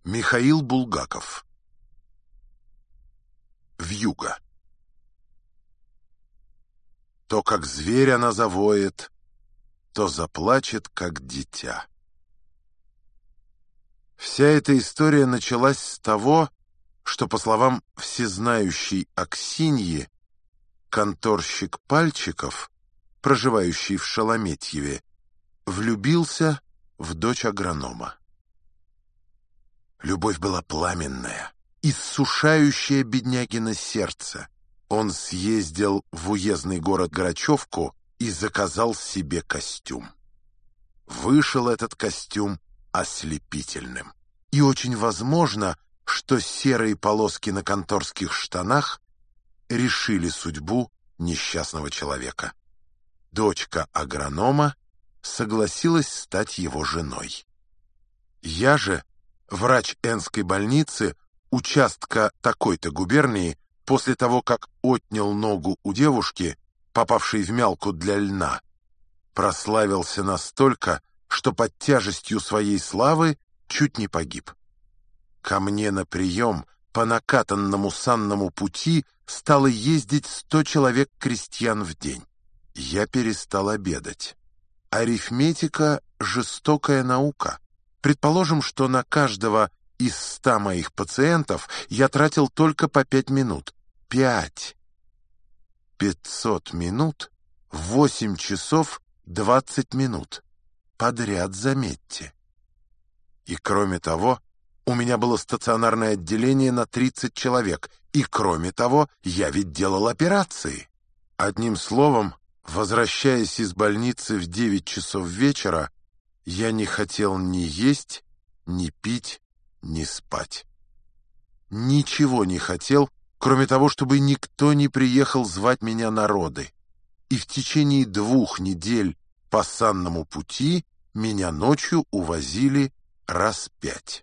Михаил Булгаков. Вьюга. То, как зверь она завоет, то заплачет, как дитя. Вся эта история началась с того, что, по словам всезнающей Аксиньи, конторщик Пальчиков, проживающий в Шалометьеве, влюбился в дочь агронома. Любовь была пламенная, иссушающая беднягино сердце. Он съездил в уездный город Грачевку и заказал себе костюм. Вышел этот костюм ослепительным. И очень возможно, что серые полоски на конторских штанах решили судьбу несчастного человека. Дочка агронома согласилась стать его женой. Я же, врач Энской больницы, участка такой-то губернии, после того, как отнял ногу у девушки, попавшей в мялку для льна, прославился настолько, что под тяжестью своей славы чуть не погиб. Ко мне на прием по накатанному санному пути стало ездить 100 человек-крестьян в день. Я перестал обедать. Арифметика — жестокая наука. Предположим, что на каждого из 100 моих пациентов я тратил только по 5 минут. 500 минут, 8 часов 20 минут. Подряд, заметьте. И кроме того, у меня было стационарное отделение на 30 человек. И кроме того, я ведь делал операции. Одним словом, возвращаясь из больницы в 9 часов вечера, я не хотел ни есть, ни пить, ни спать. Ничего не хотел, кроме того, чтобы никто не приехал звать меня на роды. И в течение 2 недель по санному пути меня ночью увозили раз 5.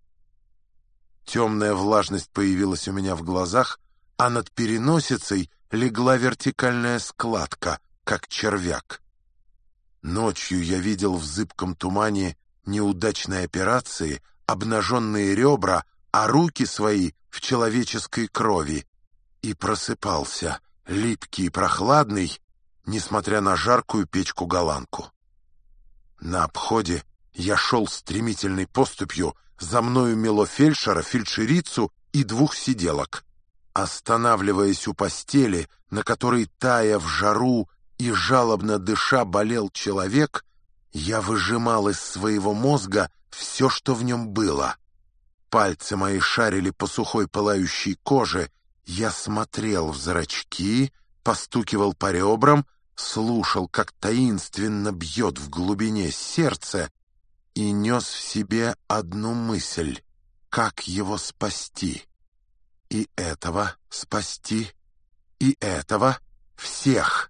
Темная влажность появилась у меня в глазах, а над переносицей легла вертикальная складка, как червяк. Ночью я видел в зыбком тумане неудачной операции, обнаженные ребра, а руки свои в человеческой крови, и просыпался, липкий и прохладный, несмотря на жаркую печку-голландку. На обходе я шел стремительной поступью, за мною мело фельдшера, фельдшерицу и 2 сиделок. Останавливаясь у постели, на которой, тая в жару и жалобно дыша, болел человек, я выжимал из своего мозга все, что в нем было. Пальцы мои шарили по сухой пылающей коже, я смотрел в зрачки, постукивал по ребрам, слушал, как таинственно бьет в глубине сердце, и нес в себе одну мысль: как его спасти. И этого спасти, и этого, всех.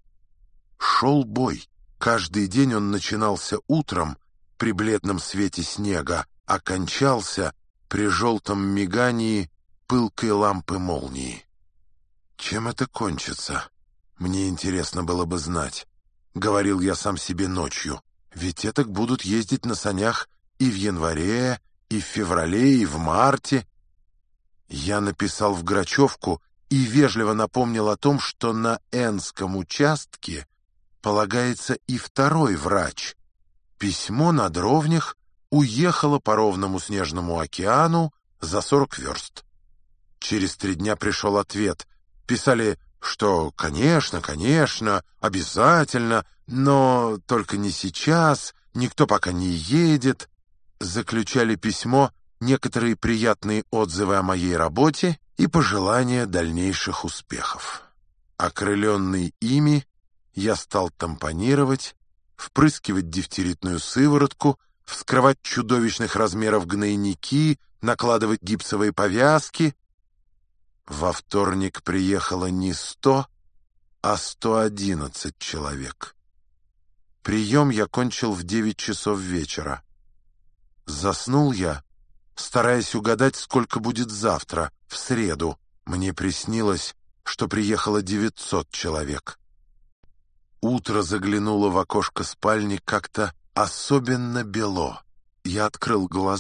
Шел бой. Каждый день он начинался утром при бледном свете снега, а кончался при желтом мигании пылкой лампы молнии. Чем это кончится? Мне интересно было бы знать. Говорил я сам себе ночью. Ведь этак будут ездить на санях и в январе, и в феврале, и в марте. Я написал в Грачевку и вежливо напомнил о том, что на Энском участке полагается и 2-й врач. Письмо на дровнях уехало по ровному снежному океану за 40 верст. Через 3 дня пришел ответ. Писали, что конечно, обязательно, но только не сейчас, никто пока не едет. Заключали письмо некоторые приятные отзывы о моей работе и пожелания дальнейших успехов. Окрыленный ими, я стал тампонировать, впрыскивать дифтеритную сыворотку, вскрывать чудовищных размеров гнойники, накладывать гипсовые повязки. Во вторник приехало не 100, а 111 человек. Прием я кончил в 9 часов вечера. Заснул я, стараясь угадать, сколько будет завтра, в среду. Мне приснилось, что приехало 900 человек. Утро заглянуло в окошко спальни как-то особенно бело. Я открыл глаза,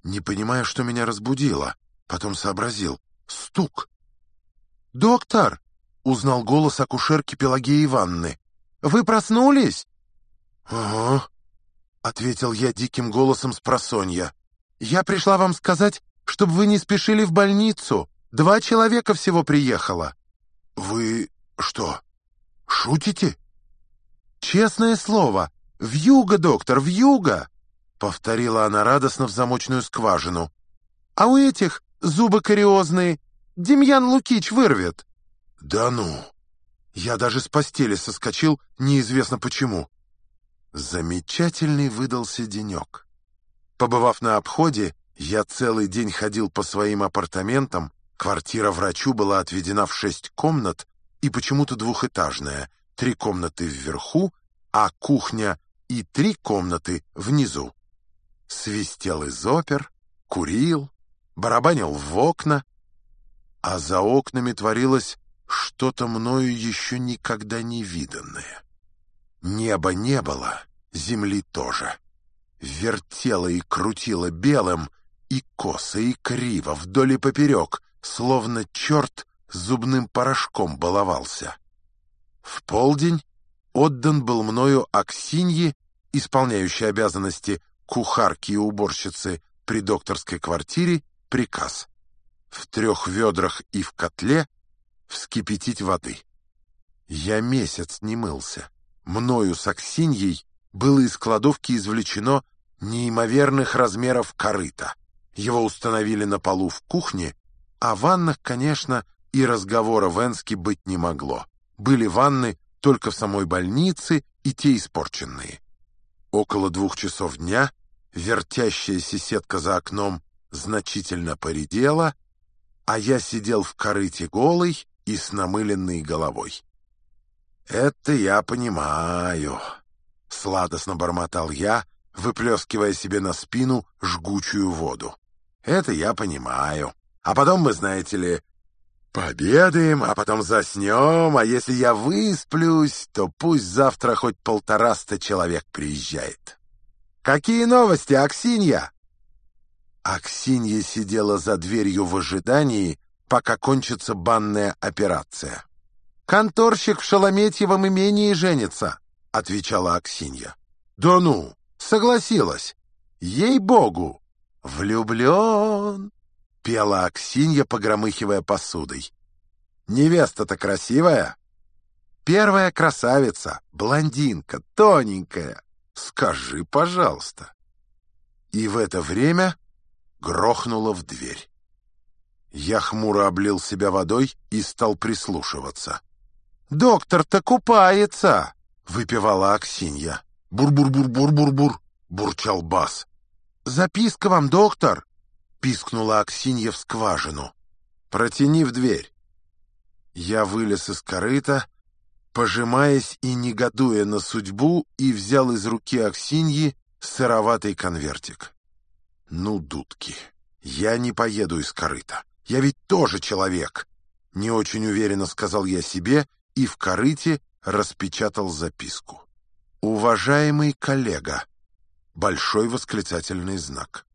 Не понимаю, что меня разбудило. Потом сообразил. Стук. «Доктор!» — узнал голос акушерки Пелагеи Ивановны. «Вы проснулись?» «Ага», — ответил я диким голосом спросонья. «Я пришла вам сказать, чтобы вы не спешили в больницу. 2 человека всего приехало». «Вы что, шутите?» «Честное слово, вьюга, доктор, вьюга!» — повторила она радостно в замочную скважину. «А у этих зубы кариозные. Демьян Лукич вырвет». «Да ну!» Я даже с постели соскочил, неизвестно почему. Замечательный выдался денек. Побывав на обходе, я целый день ходил по своим апартаментам. Квартира врачу была отведена в 6 комнат и почему-то двухэтажная. 3 комнаты вверху, а кухня и 3 комнаты внизу. Свистел из опер, курил, барабанил в окна, а за окнами творилось что-то мною еще никогда не виданное. Неба не было, земли тоже. Вертело и крутило белым, и косо, и криво, вдоль и поперек, словно черт зубным порошком баловался. В полдень отдан был мною Аксинье, исполняющей обязанности кухарки и уборщицы при докторской квартире, приказ: в 3 ведрах и в котле вскипятить воды. Я месяц не мылся. Мною с Аксиньей было из кладовки извлечено неимоверных размеров корыто. Его установили на полу в кухне, о ваннах, конечно, и разговора в Энске быть не могло. Были ванны только в самой больнице, и те испорченные. Около 2 часов дня вертящаяся сетка за окном значительно поредела, а я сидел в корыте голый и с намыленной головой. «Это я понимаю», — сладостно бормотал я, выплескивая себе на спину жгучую воду. «Это я понимаю. А потом мы, знаете ли, пообедаем, а потом заснем, а если я высплюсь, то пусть завтра хоть 150 человек приезжает. Какие новости, Аксинья?» Аксинья сидела за дверью в ожидании, пока кончится банная операция. «Конторщик в Шалометьевом имении женится», — отвечала Аксинья. «Да ну, согласилась. Ей-богу!» «Влюблен!» — пела Аксинья, погромыхивая посудой. «Невеста-то красивая?» «Первая красавица, блондинка, тоненькая. Скажи, пожалуйста». И в это время грохнуло в дверь. Я хмуро облил себя водой и стал прислушиваться. «Доктор-то купается!» — выпевала Аксинья. «Бур-бур-бур-бур-бур-бур!» — бурчал бас. «Записка вам, доктор!» — пискнула Аксинья в скважину. «Протяни в дверь». Я вылез из корыта, пожимаясь и негодуя на судьбу, и взял из руки Аксиньи сыроватый конвертик. «Ну, дудки, я не поеду из корыта. Я ведь тоже человек!» — не очень уверенно сказал я себе и в корыте распечатал записку. «Уважаемый коллега!» — большой восклицательный знак.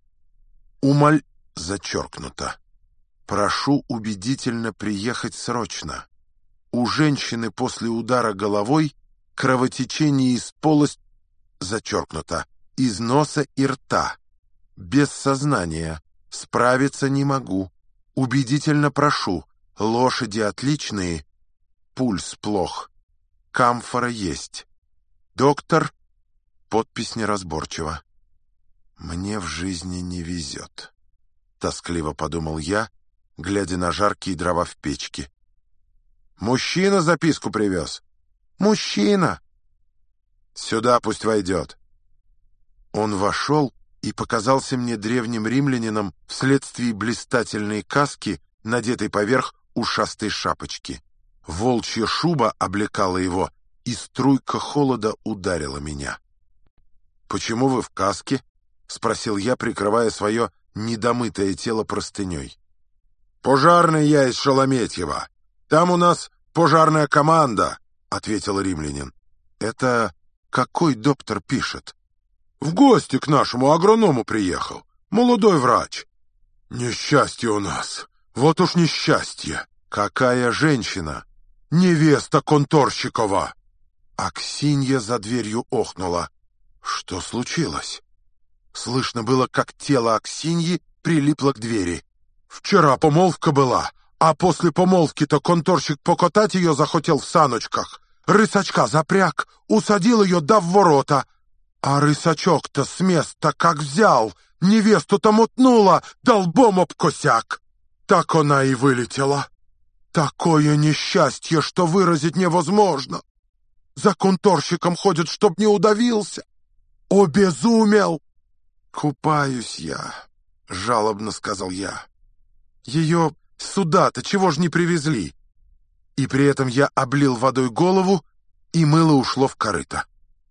Зачеркнуто. «Прошу убедительно приехать срочно. У женщины после удара головой кровотечение из полости, зачеркнуто, из носа и рта. Без сознания. Справиться не могу. Убедительно прошу. Лошади отличные. Пульс плох. Камфора есть. Доктор...» Подпись неразборчива. «Мне в жизни не везет», — тоскливо подумал я, глядя на жаркие дрова в печке. «Мужчина записку привез?» «Мужчина!» «Сюда пусть войдет». Он вошел и показался мне древним римлянином вследствие блистательной каски, надетой поверх ушастой шапочки. Волчья шуба облекала его, и струйка холода ударила меня. «Почему вы в каске?» — спросил я, прикрывая свое недомытое тело простыней. «Пожарный я из Шалометьева. Там у нас пожарная команда», — ответил римлянин. «Это какой доктор пишет?» «В гости к нашему агроному приехал. Молодой врач. Несчастье у нас. Вот уж несчастье. Какая женщина? Невеста конторщикова. Аксинья за дверью охнула. Что случилось? Слышно было, как тело Аксиньи прилипло к двери. Вчера помолвка была, а после помолвки-то конторщик покатать ее захотел в саночках. Рысачка запряг, усадил ее да в ворота. А рысачок-то с места как взял, невесту-то мотнула, долбом об косяк. Так она и вылетела. Такое несчастье, что выразить невозможно. За конторщиком ходит, чтоб не удавился. Обезумел. «Купаюсь я», — жалобно сказал я. «Ее сюда-то чего ж не привезли?» И при этом я облил водой голову, и мыло ушло в корыто.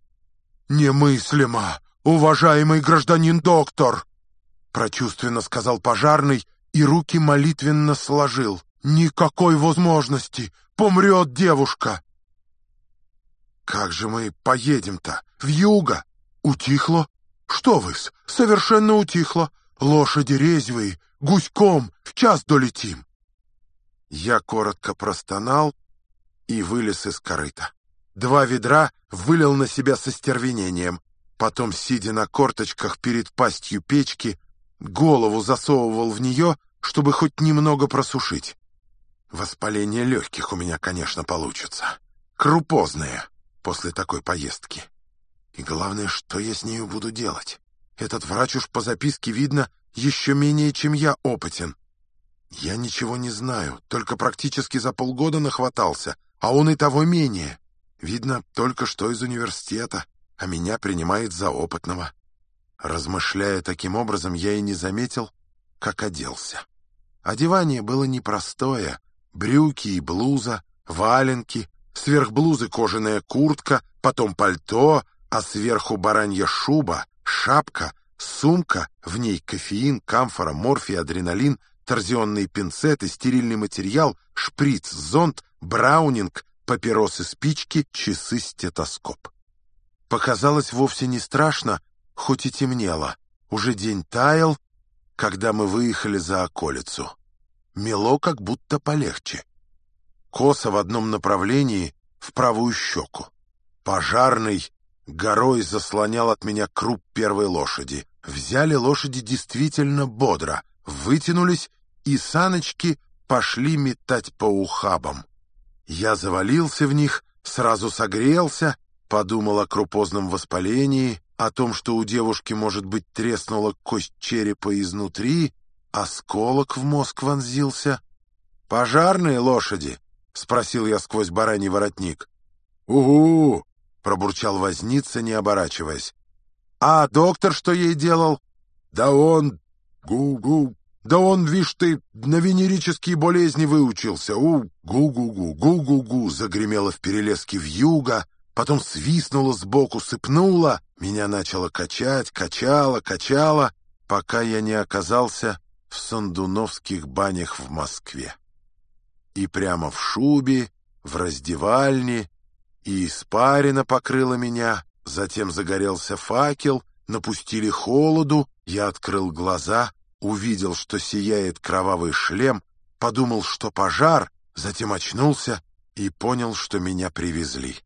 «Немыслимо, уважаемый гражданин доктор!» — прочувственно сказал пожарный и руки молитвенно сложил. «Никакой возможности! Помрет девушка!» «Как же мы поедем-то? Вьюга? Утихло? Что вы-с? Совершенно утихло. Лошади резвые, гуськом в час долетим». Я коротко простонал и вылез из корыта. 2 ведра вылил на себя со стервенением. Потом, сидя на корточках перед пастью печки, голову засовывал в нее, чтобы хоть немного просушить. Воспаление легких у меня, конечно, получится. Крупозное после такой поездки. И главное, что я с нею буду делать? Этот врач уж по записке видно еще менее, чем я, опытен. Я ничего не знаю, только практически за полгода нахватался, а он и того менее. Видно, только что из университета, а меня принимает за опытного. Размышляя таким образом, я и не заметил, как оделся. Одевание было непростое. Брюки и блуза, валенки, сверх блузы кожаная куртка, потом пальто, а сверху баранья шуба, шапка, сумка, в ней кофеин, камфора, морфий, адреналин, торзионные пинцеты, стерильный материал, шприц, зонт, браунинг, папиросы, спички, часы, стетоскоп. Показалось вовсе не страшно, хоть и темнело. Уже день таял, когда мы выехали за околицу. Мело как будто полегче. Косо в одном направлении, в правую щеку. Пожарный горой заслонял от меня круп первой лошади. Взяли лошади действительно бодро, вытянулись, и саночки пошли метать по ухабам. Я завалился в них, сразу согрелся, подумал о крупозном воспалении, о том, что у девушки, может быть, треснула кость черепа изнутри, осколок в мозг вонзился. «Пожарные лошади?» — спросил я сквозь бараний воротник. «Угу!» — пробурчал возница, не оборачиваясь. «А доктор что ей делал?» «Да он... гу-гу... Да он, вишь ты, на венерические болезни выучился. Гу-гу-гу, гу-гу-гу!» Загремело в перелеске вьюга, потом свистнуло сбоку, сыпнуло. Меня начало качать, качало, пока я не оказался в Сандуновских банях в Москве. И прямо в шубе, в раздевальне, и испарина покрыла меня, затем загорелся факел, напустили холоду, я открыл глаза, увидел, что сияет кровавый шлем, подумал, что пожар, затем очнулся и понял, что меня привезли.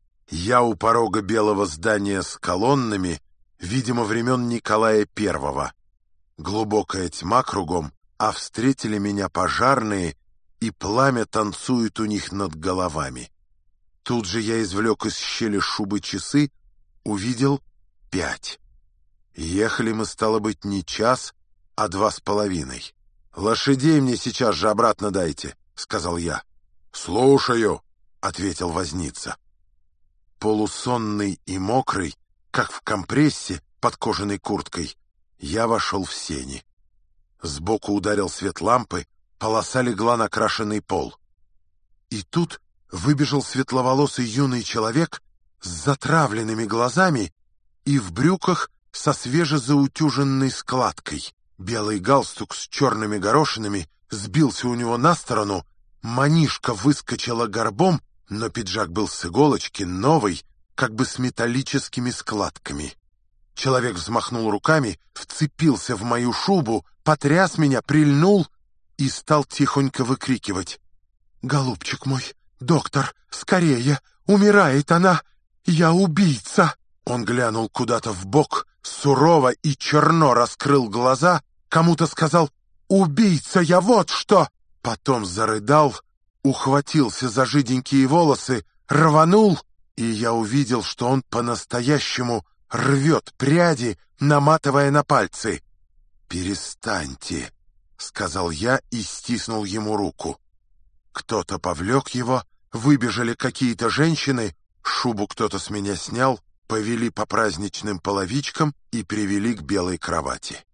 Я у порога белого здания с колоннами, видимо, времен Николая I. Глубокая тьма кругом, а встретили меня пожарные, и пламя танцует у них над головами. Тут же я извлек из щели шубы часы, увидел 5. Ехали мы, стало быть, не час, а 2,5. «Лошадей мне сейчас же обратно дайте», — сказал я. «Слушаю», — ответил возница. Полусонный и мокрый, как в компрессе под кожаной курткой, я вошел в сени. Сбоку ударил свет лампы, полоса легла на крашеный пол. И тут выбежал светловолосый юный человек с затравленными глазами и в брюках со свежезаутюженной складкой. Белый галстук с черными горошинами сбился у него на сторону, манишка выскочила горбом, но пиджак был с иголочки, новый, как бы с металлическими складками. Человек взмахнул руками, вцепился в мою шубу, потряс меня, прильнул и стал тихонько выкрикивать: «Голубчик мой, доктор, скорее! Умирает она! Я убийца!» Он глянул куда-то вбок, сурово и черно раскрыл глаза, кому-то сказал: «Убийца я, вот что!» Потом зарыдал, ухватился за жиденькие волосы, рванул, и я увидел, что он по-настоящему рвет пряди, наматывая на пальцы. «Перестаньте», — сказал я и стиснул ему руку. Кто-то повлек его, выбежали какие-то женщины, шубу кто-то с меня снял, повели по праздничным половичкам и привели к белой кровати.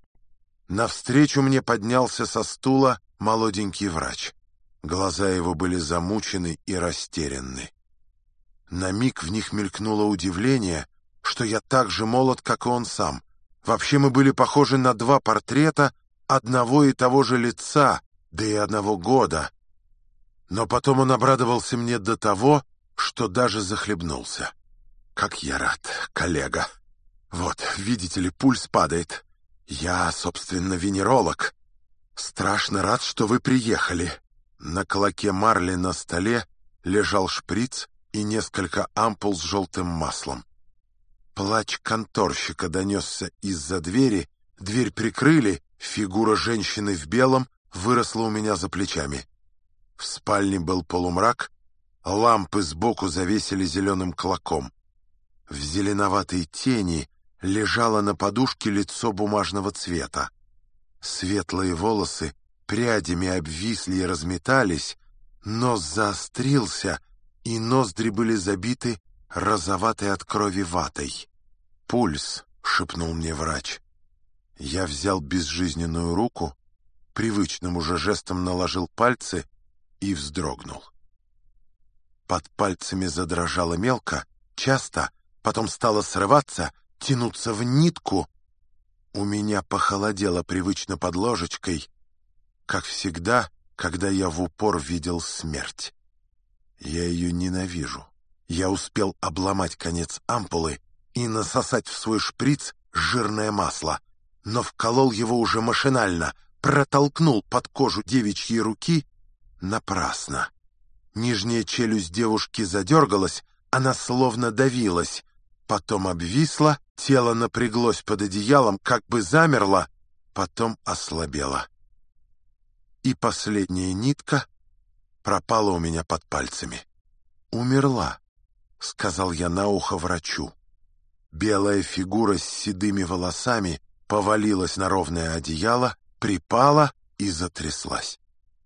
Навстречу мне поднялся со стула молоденький врач. Глаза его были замучены и растерянны. На миг в них мелькнуло удивление, что я так же молод, как и он сам. Вообще мы были похожи на два портрета одного и того же лица, да и одного года. Но потом он обрадовался мне до того, что даже захлебнулся. «Как я рад, коллега! Вот, видите ли, пульс падает. Я, собственно, венеролог. Страшно рад, что вы приехали». На клоке марли на столе лежал шприц и несколько ампул с желтым маслом. Плач конторщика донесся из-за двери, дверь прикрыли, фигура женщины в белом выросла у меня за плечами. В спальне был полумрак, лампы сбоку завесили зеленым клоком. В зеленоватой тени лежало на подушке лицо бумажного цвета. Светлые волосы прядями обвисли и разметались, нос заострился, и ноздри были забиты розоватой от крови ватой. «Пульс», — шепнул мне врач. Я взял безжизненную руку, привычным уже жестом наложил пальцы и вздрогнул. Под пальцами задрожало мелко, часто, потом стало срываться, тянуться в нитку. У меня похолодело привычно под ложечкой, как всегда, когда я в упор видел смерть. Я ее ненавижу. Я успел обломать конец ампулы и насосать в свой шприц жирное масло, но вколол его уже машинально, протолкнул под кожу девичьей руки напрасно. Нижняя челюсть девушки задергалась, она словно давилась, потом обвисла, тело напряглось под одеялом, как бы замерло, потом ослабело. И последняя нитка пропала у меня под пальцами. «Умерла», — сказал я на ухо врачу. Белая фигура с седыми волосами повалилась на ровное одеяло, припала и затряслась.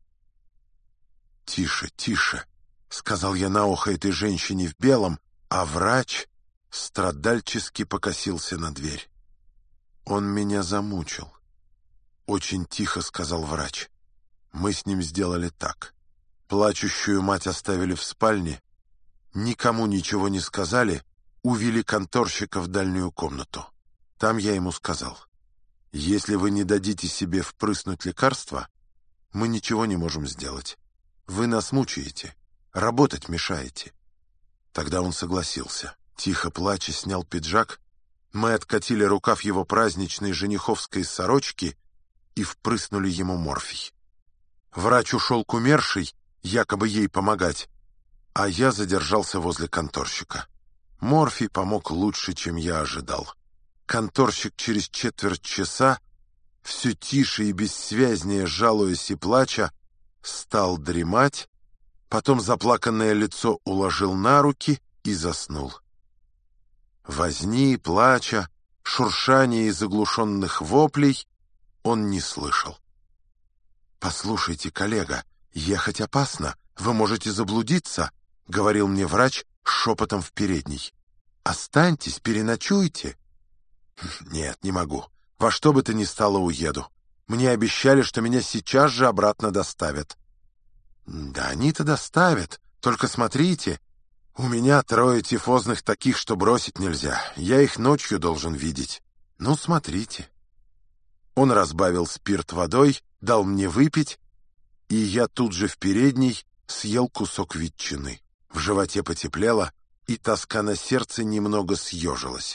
«Тише, тише», — сказал я на ухо этой женщине в белом, а врач страдальчески покосился на дверь. «Он меня замучил», — очень тихо сказал врач. Мы с ним сделали так. Плачущую мать оставили в спальне, никому ничего не сказали, увели конторщика в дальнюю комнату. Там я ему сказал: «Если вы не дадите себе впрыснуть лекарства, мы ничего не можем сделать. Вы нас мучаете, работать мешаете». Тогда он согласился. Тихо плача снял пиджак, мы откатили рукав его праздничной жениховской сорочки и впрыснули ему морфий. Врач ушел к умершей, якобы ей помогать, а я задержался возле конторщика. Морфий помог лучше, чем я ожидал. Конторщик через четверть часа, все тише и бессвязнее жалуясь и плача, стал дремать, потом заплаканное лицо уложил на руки и заснул. Возни, плача, шуршания и заглушенных воплей он не слышал. «Послушайте, коллега, ехать опасно, вы можете заблудиться», — говорил мне врач шепотом в передней. «Останьтесь, переночуйте». «Нет, не могу. Во что бы то ни стало уеду. Мне обещали, что меня сейчас же обратно доставят». «Да они-то доставят, только смотрите. У меня 3 тифозных таких, что бросить нельзя. Я их ночью должен видеть. Ну, смотрите». Он разбавил спирт водой, дал мне выпить, и я тут же в передней съел кусок ветчины. В животе потеплело, и тоска на сердце немного съежилась.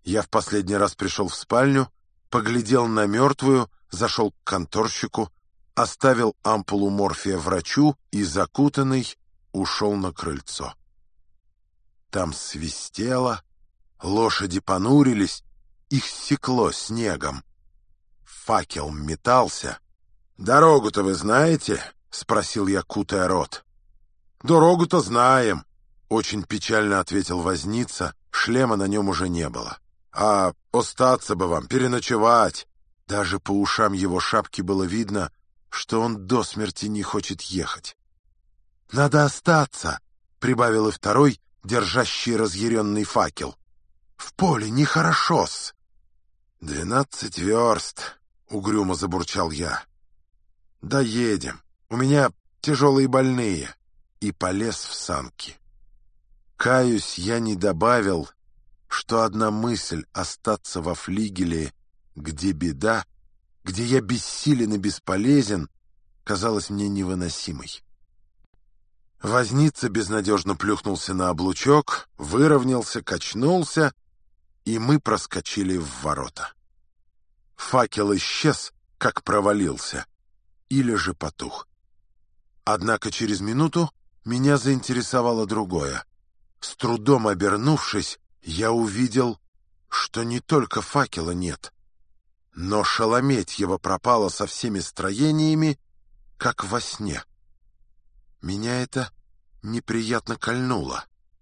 Я в последний раз пришел в спальню, поглядел на мертвую, зашел к конторщику, оставил ампулу морфия врачу и, закутанный, ушел на крыльцо. Там свистело, лошади понурились, их секло снегом. Факел метался. «Дорогу-то вы знаете?» — спросил я, кутая рот. «Дорогу-то знаем», — очень печально ответил возница, шлема на нем уже не было. «А остаться бы вам, переночевать». Даже по ушам его шапки было видно, что он до смерти не хочет ехать. «Надо остаться», — прибавил и второй, держащий разъяренный факел. «В поле нехорошо-с». 12 верст», — угрюмо забурчал я. «Доедем. У меня тяжелые больные». И полез в санки. Каюсь, я не добавил, что одна мысль остаться во флигеле, где беда, где я бессилен и бесполезен, казалась мне невыносимой. Возница безнадежно плюхнулся на облучок, выровнялся, качнулся, и мы проскочили в ворота. Факел исчез, как провалился, или же потух. Однако через минуту меня заинтересовало другое. С трудом обернувшись, я увидел, что не только факела нет, но Шалометьева пропала со всеми строениями, как во сне. Меня это неприятно кольнуло.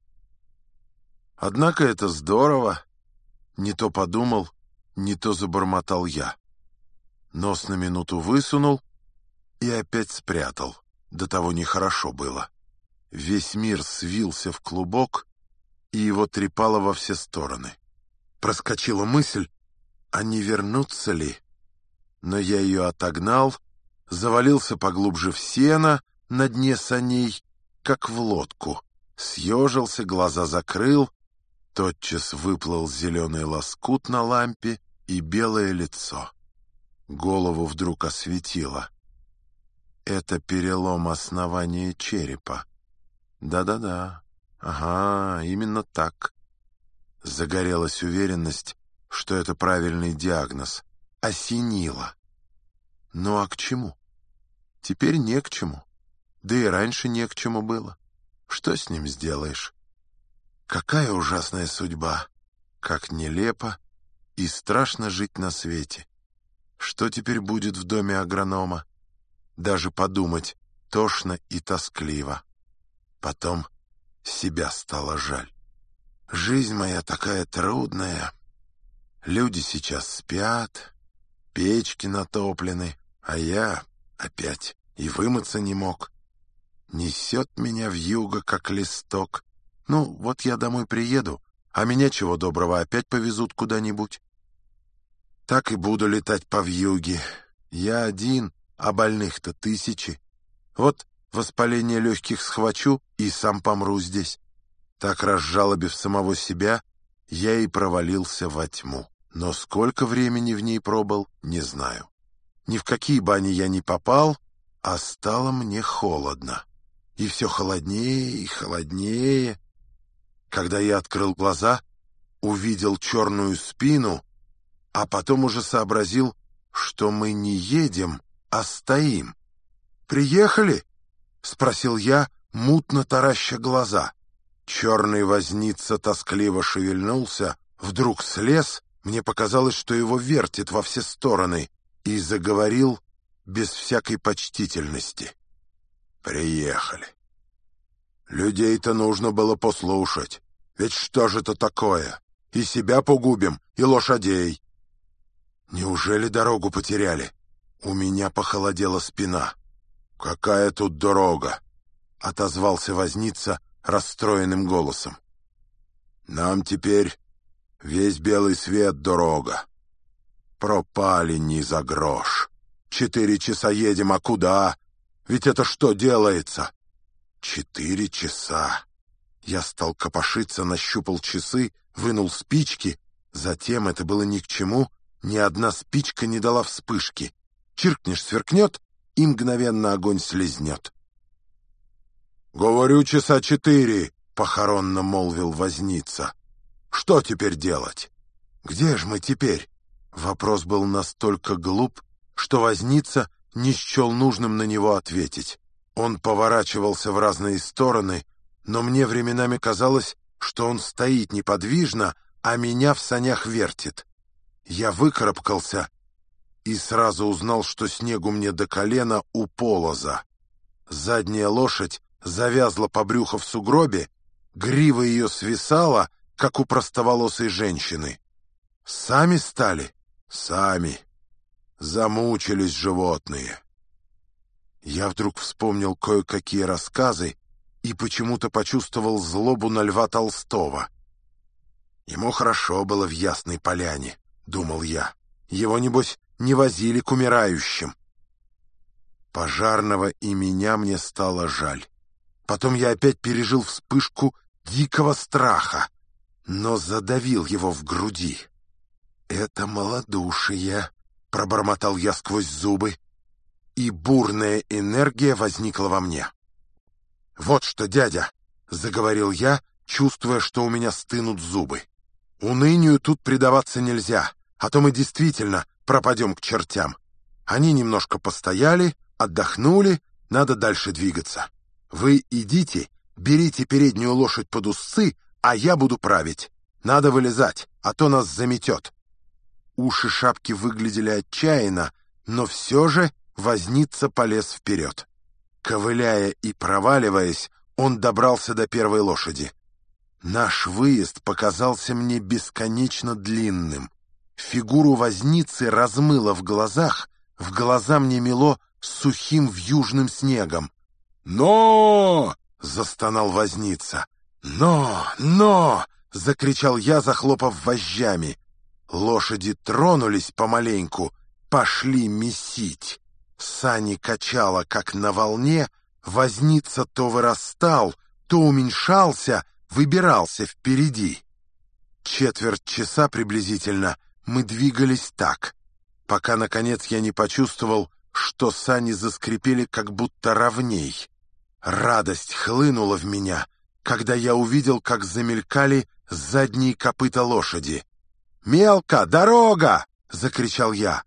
Однако это здорово. Не то подумал, не то забормотал я. Нос на минуту высунул и опять спрятал. До того нехорошо было. Весь мир свился в клубок, и его трепало во все стороны. Проскочила мысль, а не вернуться ли? Но я ее отогнал, завалился поглубже в сено на дне саней, как в лодку, съежился, глаза закрыл, тотчас выплыл зеленый лоскут на лампе и белое лицо. Голову вдруг осветило. Это перелом основания черепа. Да-да-да. Ага, именно так. Загорелась уверенность, что это правильный диагноз. Осенило. Ну а к чему? Теперь не к чему. Да и раньше не к чему было. Что с ним сделаешь? Какая ужасная судьба. Как нелепо и страшно жить на свете. Что теперь будет в доме агронома? Даже подумать тошно и тоскливо. Потом себя стало жаль. Жизнь моя такая трудная. Люди сейчас спят, печки натоплены, а я опять и вымыться не мог. Несет меня вьюга, как листок. Ну, вот я домой приеду, а меня, чего доброго, опять повезут куда-нибудь. Так и буду летать по вьюге. Я один, а больных-то тысячи. Вот воспаление легких схвачу и сам помру здесь. Так, разжалобив самого себя, я и провалился во тьму. Но сколько времени в ней пробыл, не знаю. Ни в какие бани я не попал, а стало мне холодно. И все холоднее и холоднее. Когда я открыл глаза, увидел черную спину, а потом уже сообразил, что мы не едем, а стоим. «Приехали?» — спросил я, мутно тараща глаза. Черный возница тоскливо шевельнулся, вдруг слез, мне показалось, что его вертит во все стороны, и заговорил без всякой почтительности. «Приехали. Людей-то нужно было послушать. Ведь что же это такое? И себя погубим, и лошадей». «Неужели дорогу потеряли?» У меня похолодела спина. «Какая тут дорога?» — отозвался возница расстроенным голосом. «Нам теперь весь белый свет дорога. Пропали ни за грош. 4 часа едем, а куда? Ведь это что делается?» 4 часа. Я стал копошиться, нащупал часы, вынул спички. Затем, это было ни к чему, ни одна спичка не дала вспышки. Чиркнешь, сверкнет, и мгновенно огонь слезнет. «Говорю, часа 4, — похоронно молвил возница. Что теперь делать? Где же мы теперь?» Вопрос был настолько глуп, что возница не счел нужным на него ответить. Он поворачивался в разные стороны, но мне временами казалось, что он стоит неподвижно, а меня в санях вертит. Я выкарабкался и сразу узнал, что снегу мне до колена у полоза. Задняя лошадь завязла по брюху в сугробе, грива ее свисала, как у простоволосой женщины. Сами стали? Сами. Замучились животные. Я вдруг вспомнил кое-какие рассказы и почему-то почувствовал злобу на Льва Толстого. Ему хорошо было в Ясной Поляне, думал я. Его, небось, не возили к умирающим. Пожарного и меня мне стало жаль. Потом я опять пережил вспышку дикого страха, но задавил его в груди. «Это малодушие», — пробормотал я сквозь зубы, и бурная энергия возникла во мне. «Вот что, дядя», — заговорил я, чувствуя, что у меня стынут зубы. «Унынию тут предаваться нельзя, а то мы действительно пропадем к чертям. Они немножко постояли, отдохнули, надо дальше двигаться. Вы идите, берите переднюю лошадь под уздцы, а я буду править. Надо вылезать, а то нас заметет». Уши шапки выглядели отчаянно, но все же возница полез вперед. Ковыляя и проваливаясь, он добрался до первой лошади. Наш выезд показался мне бесконечно длинным. Фигуру возницы размыло в глаза мне мело сухим вьюжным снегом. «Но!» — застонал возница. «Но!» — закричал я, захлопав вожжами. Лошади тронулись помаленьку, пошли месить. Сани качало, как на волне, возница то вырастал, то уменьшался, выбирался впереди. Четверть часа приблизительно мы двигались так, пока, наконец, я не почувствовал, что сани заскрипели как будто ровней. Радость хлынула в меня, когда я увидел, как замелькали задние копыта лошади. «Мелко! Дорога!» — закричал я.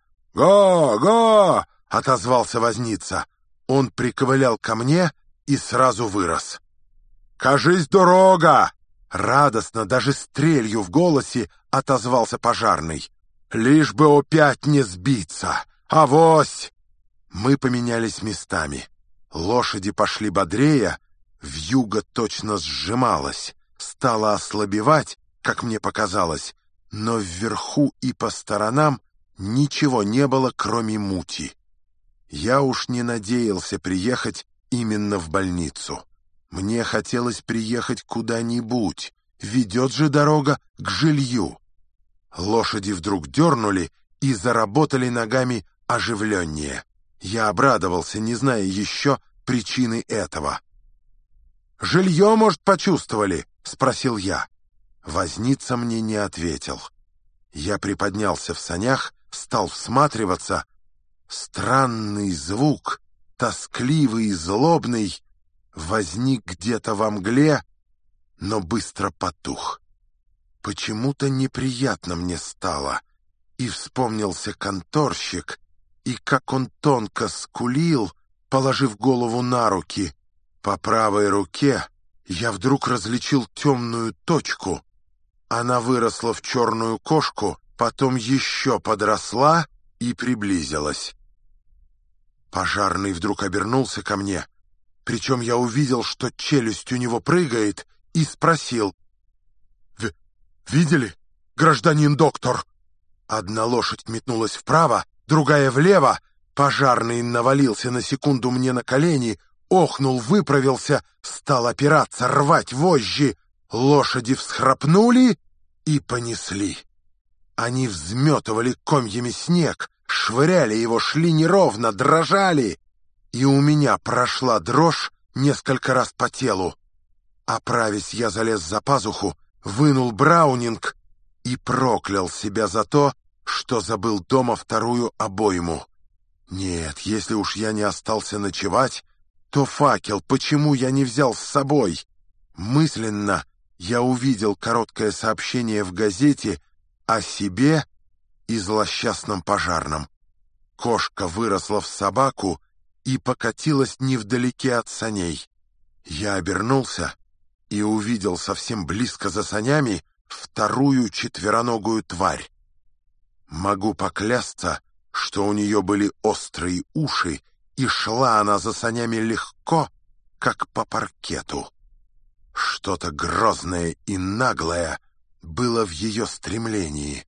«Го! — отозвался возница. Он приковылял ко мне и сразу вырос. «Кажись, дорога!» — радостно, даже с трелью в голосе отозвался пожарный. «Лишь бы опять не сбиться! Авось!» Мы поменялись местами. Лошади пошли бодрее, вьюга точно сжималась, стала ослабевать, как мне показалось, но вверху и по сторонам ничего не было, кроме мути. Я уж не надеялся приехать именно в больницу. Мне хотелось приехать куда-нибудь, ведет же дорога к жилью. Лошади вдруг дернули и заработали ногами оживленнее. Я обрадовался, не зная еще причины этого. «Жилье, может, почувствовали?» — спросил я. Возница мне не ответил. Я приподнялся в санях, стал всматриваться. Странный звук, тоскливый и злобный, возник где-то во мгле, но быстро потух. Почему-то неприятно мне стало, и вспомнился конторщик, и как он тонко скулил, положив голову на руки. По правой руке я вдруг различил темную точку. Она выросла в черную кошку, потом еще подросла и приблизилась. Пожарный вдруг обернулся ко мне, причем я увидел, что челюсть у него прыгает, и спросил: «Видели, гражданин доктор?» Одна лошадь метнулась вправо, другая влево. Пожарный навалился на секунду мне на колени, охнул, выправился, стал опираться, рвать вожжи. Лошади всхрапнули и понесли. Они взметывали комьями снег, швыряли его, шли неровно, дрожали. И у меня прошла дрожь несколько раз по телу. Оправясь, я залез за пазуху, вынул браунинг и проклял себя за то, что забыл дома вторую обойму. Нет, если уж я не остался ночевать, то факел почему я не взял с собой? Мысленно я увидел короткое сообщение в газете о себе и злосчастном пожарном. Кошка выросла в собаку и покатилась невдалеке от саней. Я обернулся и увидел совсем близко за санями вторую четвероногую тварь. Могу поклясться, что у нее были острые уши, и шла она за санями легко, как по паркету. Что-то грозное и наглое было в ее стремлении.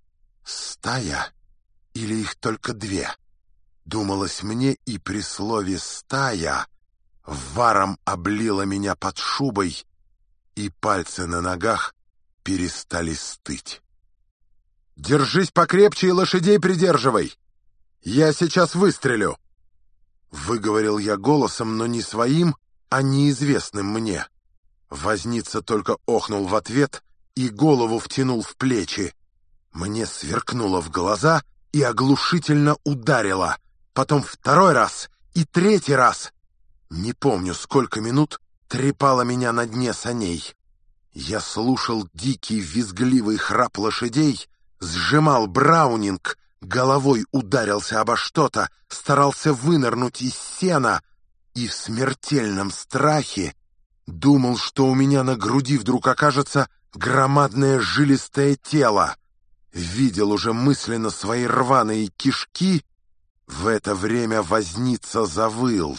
Стая или их только две? Думалось мне, и при слове «стая» варом облила меня под шубой, и пальцы на ногах перестали стыть. «Держись покрепче и лошадей придерживай! Я сейчас выстрелю!» Выговорил я голосом, но не своим, а неизвестным мне. Возница только охнул в ответ и голову втянул в плечи. Мне сверкнуло в глаза и оглушительно ударило. Потом второй раз и третий раз. Не помню, сколько минут трепало меня на дне саней. Я слушал дикий визгливый храп лошадей, сжимал браунинг, головой ударился обо что-то, старался вынырнуть из сена и в смертельном страхе думал, что у меня на груди вдруг окажется громадное жилистое тело. Видел уже мысленно свои рваные кишки. В это время возница завыл.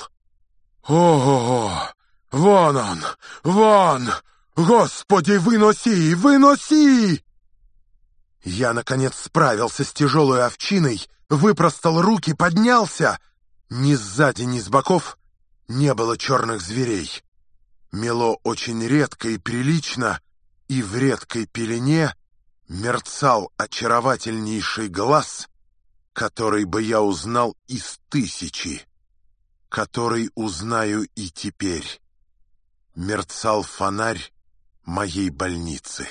«Ого! Вон он! Вон! Господи, выноси! Выноси!» Я, наконец, справился с тяжелой овчиной, выпростал руки, поднялся. Ни сзади, ни с боков не было черных зверей. Мело очень редко и прилично, и в редкой пелене мерцал очаровательнейший глаз, который бы я узнал из тысячи, который узнаю и теперь. Мерцал фонарь моей больницы.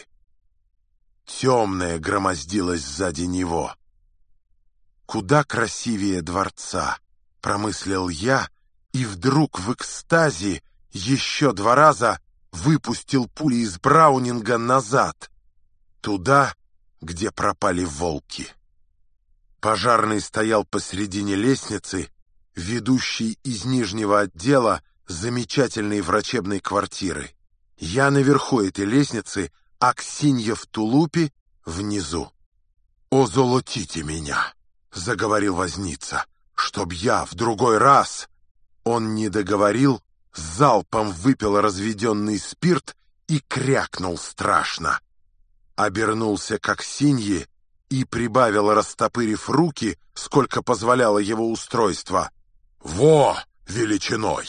Темное громоздилось сзади него. Куда красивее дворца, промыслил я, и вдруг в экстазе еще 2 раза выпустил пули из браунинга назад, туда, где пропали волки. Пожарный стоял посредине лестницы, ведущей из нижнего отдела замечательной врачебной квартиры. Я наверху этой лестницы, а Ксинья в тулупе внизу. «Озолотите меня!» — заговорил возница. «Чтоб я в другой раз...» Он не договорил, залпом выпил разведенный спирт и крякнул страшно. Обернулся к Аксинье и прибавил, растопырив руки, сколько позволяло его устройство. «Во, величиной!»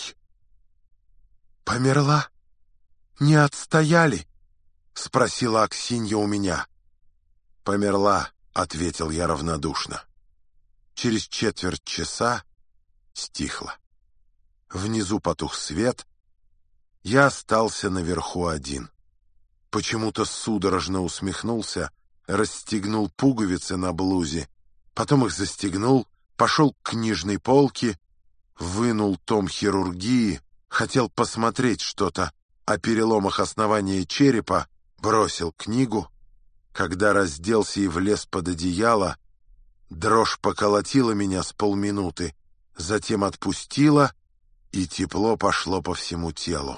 «Померла? Не отстояли?» — спросила Аксинья у меня. «Померла», — ответил я равнодушно. Через четверть часа стихло. Внизу потух свет. Я остался наверху один. Почему-то судорожно усмехнулся, расстегнул пуговицы на блузе, потом их застегнул, пошел к книжной полке, вынул том хирургии, хотел посмотреть что-то о переломах основания черепа, бросил книгу. Когда разделся и влез под одеяло, дрожь поколотила меня с полминуты, затем отпустила, и тепло пошло по всему телу.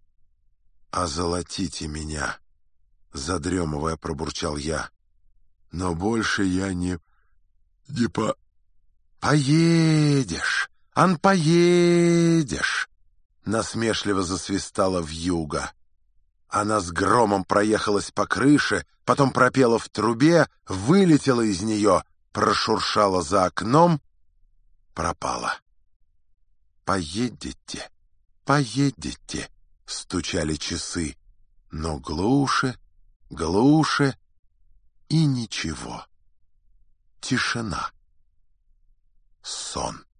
«Озолотите меня», — задремывая, пробурчал я. «Но больше я не по...» «Поедешь, ан, поедешь!» — насмешливо засвистала вьюга. Она с громом проехалась по крыше, потом пропела в трубе, вылетела из нее, прошуршала за окном, пропала. «Поедете, поедете», — стучали часы, но глуше, глуше и ничего. Тишина. Сон.